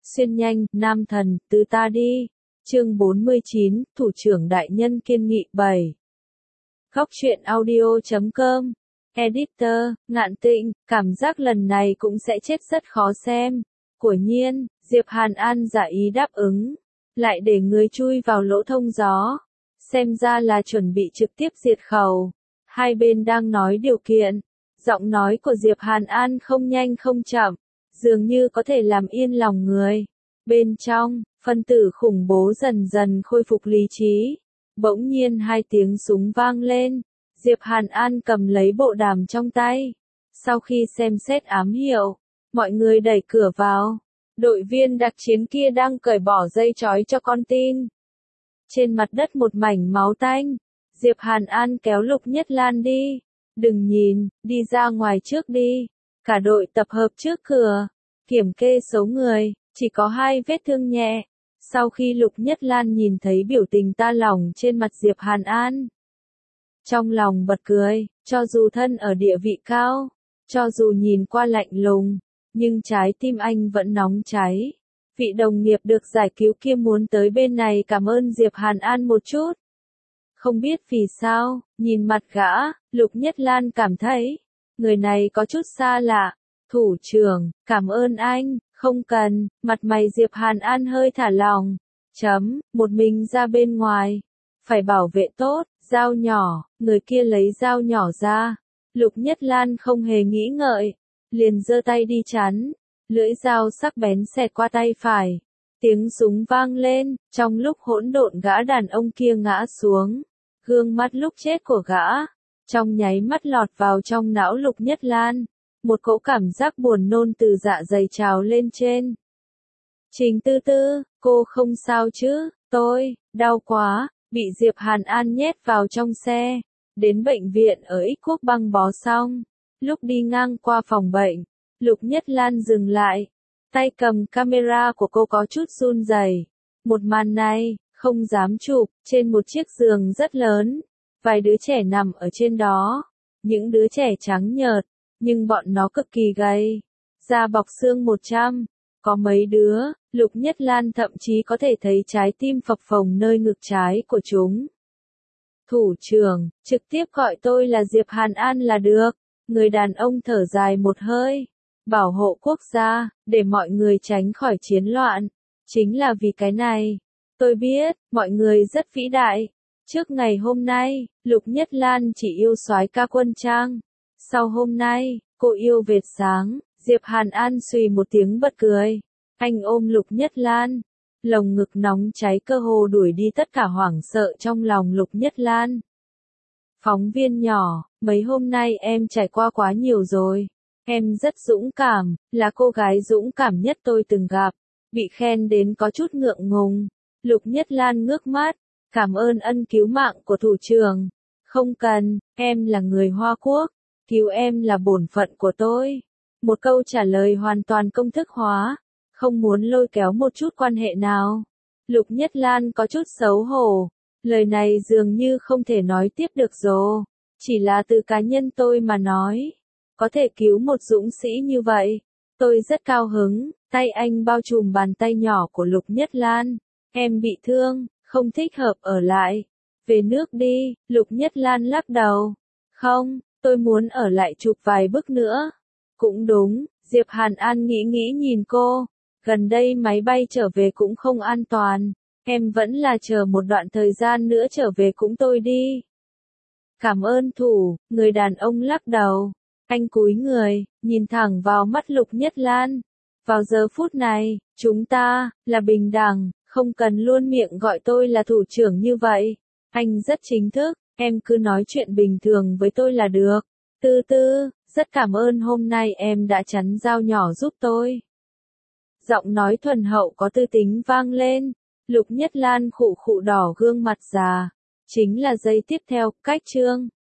Xuyên nhanh, nam thần, từ ta đi. Chương 49, Thủ trưởng đại nhân kiên nghị 7. Góc truyện audio.com. Editor, Ngạn Tịnh, cảm giác lần này cũng sẽ chết rất khó xem. Quả nhiên, Diệp Hàn An giả ý đáp ứng, lại để người chui vào lỗ thông gió. Xem ra là chuẩn bị trực tiếp diệt khẩu. Hai bên đang nói điều kiện. Giọng nói của Diệp Hàn An không nhanh không chậm, dường như có thể làm yên lòng người. Bên trong, phân tử khủng bố dần dần khôi phục lý trí. Bỗng nhiên hai tiếng súng vang lên. Diệp Hàn An cầm lấy bộ đàm trong tay. Sau khi xem xét ám hiệu, mọi người đẩy cửa vào. Đội viên đặc chiến kia đang cởi bỏ dây trói cho con tin. Trên mặt đất một mảnh máu tanh. Diệp Hàn An kéo Lục Nhất Lan đi. Đừng nhìn, đi ra ngoài trước đi. Cả đội tập hợp trước cửa. Kiểm kê số người, chỉ có 2 vết thương nhẹ. Sau khi Lục Nhất Lan nhìn thấy biểu tình ta lòng trên mặt Diệp Hàn An, trong lòng bật cười, cho dù thân ở địa vị cao, cho dù nhìn qua lạnh lùng, nhưng trái tim anh vẫn nóng cháy. Vị đồng nghiệp được giải cứu kia muốn tới bên này cảm ơn Diệp Hàn An một chút. Không biết vì sao, nhìn mặt gã, Lục Nhất Lan cảm thấy, người này có chút xa lạ. Thủ trưởng, cảm ơn anh, không cần, mặt mày Diệp Hàn An hơi thả lỏng. Một mình ra bên ngoài, phải bảo vệ tốt, dao nhỏ, người kia lấy dao nhỏ ra. Lục Nhất Lan không hề nghĩ ngợi, liền giơ tay đi chắn, lưỡi dao sắc bén xẹt qua tay phải. Tiếng súng vang lên, trong lúc hỗn độn gã đàn ông kia ngã xuống. Gương mắt lúc chết của gã, trong nháy mắt lọt vào trong não Lục Nhất Lan. Một cỗ cảm giác buồn nôn từ dạ dày trào lên trên. Trình Tư Tư, cô không sao chứ? Tôi, đau quá, bị Diệp Hàn An nhét vào trong xe. Đến bệnh viện ở Ích Quốc băng bó xong. Lúc đi ngang qua phòng bệnh, Lục Nhất Lan dừng lại. Tay cầm camera của cô có chút run rẩy. Một màn này, không dám chụp, trên một chiếc giường rất lớn. Vài đứa trẻ nằm ở trên đó. Những đứa trẻ trắng nhợt, nhưng bọn nó cực kỳ gầy. Da bọc xương 100. Có mấy đứa, Lục Nhất Lan thậm chí có thể thấy trái tim phập phồng nơi ngực trái của chúng. Thủ trưởng, trực tiếp gọi tôi là Diệp Hàn An là được. Người đàn ông thở dài một hơi. Bảo hộ quốc gia, để mọi người tránh khỏi chiến loạn. Chính là vì cái này. Tôi biết, mọi người rất vĩ đại. Trước ngày hôm nay, Lục Nhất Lan chỉ yêu soái ca Quân Trang. Sau hôm nay, cô yêu vệt sáng. Diệp Hàn An xùy một tiếng bật cười. Anh ôm Lục Nhất Lan. Lồng ngực nóng cháy cơ hồ đuổi đi tất cả hoảng sợ trong lòng Lục Nhất Lan. Phóng viên nhỏ, mấy hôm nay em trải qua quá nhiều rồi. Em rất dũng cảm, là cô gái dũng cảm nhất tôi từng gặp. Bị khen đến có chút ngượng ngùng. Lục Nhất Lan ngước mắt. Cảm ơn ân cứu mạng của thủ trưởng. Không cần, em là người Hoa Quốc. Cứu em là bổn phận của tôi. Một câu trả lời hoàn toàn công thức hóa. Không muốn lôi kéo một chút quan hệ nào. Lục Nhất Lan có chút xấu hổ. Lời này dường như không thể nói tiếp được rồi. Chỉ là từ cá nhân tôi mà nói. Có thể cứu một dũng sĩ như vậy. Tôi rất cao hứng. Tay anh bao trùm bàn tay nhỏ của Lục Nhất Lan. Em bị thương, không thích hợp ở lại. Về nước đi, Lục Nhất Lan lắc đầu. Không, tôi muốn ở lại chụp vài bức nữa. Cũng đúng, Diệp Hàn An nghĩ nhìn cô. Gần đây máy bay trở về cũng không an toàn. Em vẫn là chờ một đoạn thời gian nữa trở về cũng tôi đi. Cảm ơn thủ, người đàn ông lắc đầu. Anh cúi người, nhìn thẳng vào mắt Lục Nhất Lan. Vào giờ phút này, chúng ta, là bình đẳng, không cần luôn miệng gọi tôi là thủ trưởng như vậy. Anh rất chính thức, em cứ nói chuyện bình thường với tôi là được. Tư Tư, rất cảm ơn hôm nay em đã chắn dao nhỏ giúp tôi. Giọng nói thuần hậu có tư tính vang lên. Lục Nhất Lan khụ khụ đỏ gương mặt già. Chính là giây tiếp theo, cách chương.